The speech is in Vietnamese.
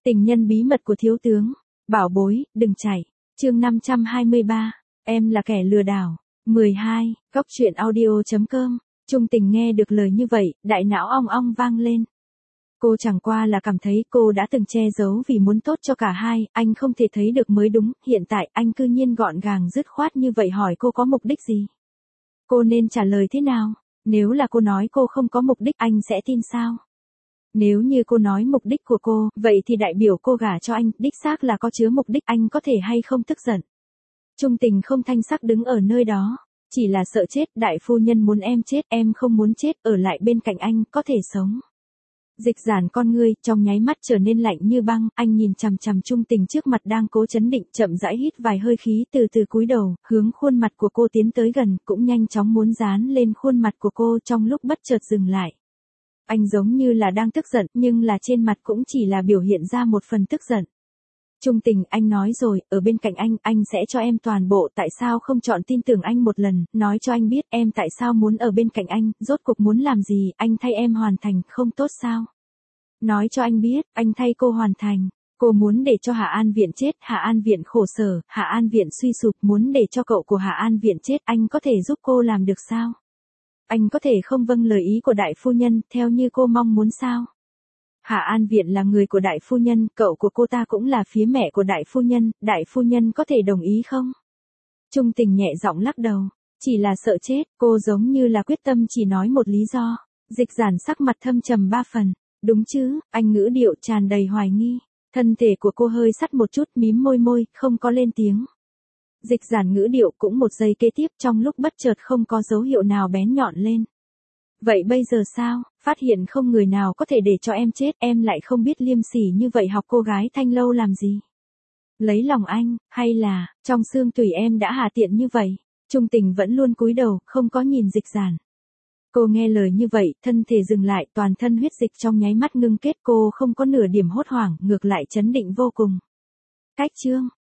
Tình nhân bí mật của thiếu tướng. Bảo bối, đừng chạy. Chương 523. Em là kẻ lừa đảo. 12. Cóc truyện audio.com. Trung Tình nghe được lời như vậy, đại não ong ong vang lên. Cô chẳng qua là cảm thấy cô đã từng che giấu vì muốn tốt cho cả hai, anh không thể thấy được mới đúng, hiện tại anh cư nhiên gọn gàng dứt khoát như vậy hỏi cô có mục đích gì. Cô nên trả lời thế nào? Nếu là cô nói cô không có mục đích anh sẽ tin sao? Nếu như cô nói mục đích của cô, vậy thì đại biểu cô gả cho anh, đích xác là có chứa mục đích, anh có thể hay không tức giận. Trung Tình không thanh sắc đứng ở nơi đó, chỉ là sợ chết, đại phu nhân muốn em chết, em không muốn chết, ở lại bên cạnh anh, có thể sống. Dịch Giản con ngươi, trong nháy mắt trở nên lạnh như băng, anh nhìn chằm chằm Trung Tình trước mặt đang cố chấn định, chậm rãi hít vài hơi khí từ từ cúi đầu, hướng khuôn mặt của cô tiến tới gần, cũng nhanh chóng muốn dán lên khuôn mặt của cô trong lúc bất chợt dừng lại. Anh giống như là đang tức giận, nhưng là trên mặt cũng chỉ là biểu hiện ra một phần tức giận. Trung Tình, anh nói rồi, ở bên cạnh anh sẽ cho em toàn bộ, tại sao không chọn tin tưởng anh một lần, nói cho anh biết em tại sao muốn ở bên cạnh anh, rốt cuộc muốn làm gì, anh thay em hoàn thành, không tốt sao? Nói cho anh biết, anh thay cô hoàn thành. Cô muốn để cho Hạ An Viện chết, Hạ An Viện khổ sở, Hạ An Viện suy sụp, muốn để cho cậu của Hạ An Viện chết, anh có thể giúp cô làm được sao? Anh có thể không vâng lời ý của đại phu nhân, theo như cô mong muốn sao? Hạ An Viện là người của đại phu nhân, cậu của cô ta cũng là phía mẹ của đại phu nhân có thể đồng ý không? Trung Tình nhẹ giọng lắc đầu, chỉ là sợ chết, cô giống như là quyết tâm chỉ nói một lý do. Dịch Giản sắc mặt thâm trầm 3 phần, đúng chứ, anh ngữ điệu tràn đầy hoài nghi. Thân thể của cô hơi sắt một chút, mím môi, không có lên tiếng. Dịch Giản ngữ điệu cũng một giây kế tiếp, trong lúc bất chợt không có dấu hiệu nào bén nhọn lên. Vậy bây giờ sao, phát hiện không người nào có thể để cho em chết, em lại không biết liêm sỉ như vậy học cô gái Thanh Lâu làm gì? Lấy lòng anh, hay là, trong xương tùy em đã hà tiện như vậy? Trung Tình vẫn luôn cúi đầu, không có nhìn Dịch Giản. Cô nghe lời như vậy, thân thể dừng lại, toàn thân huyết dịch trong nháy mắt ngưng kết, cô không có nửa điểm hốt hoảng, ngược lại chấn định vô cùng. Cách chương,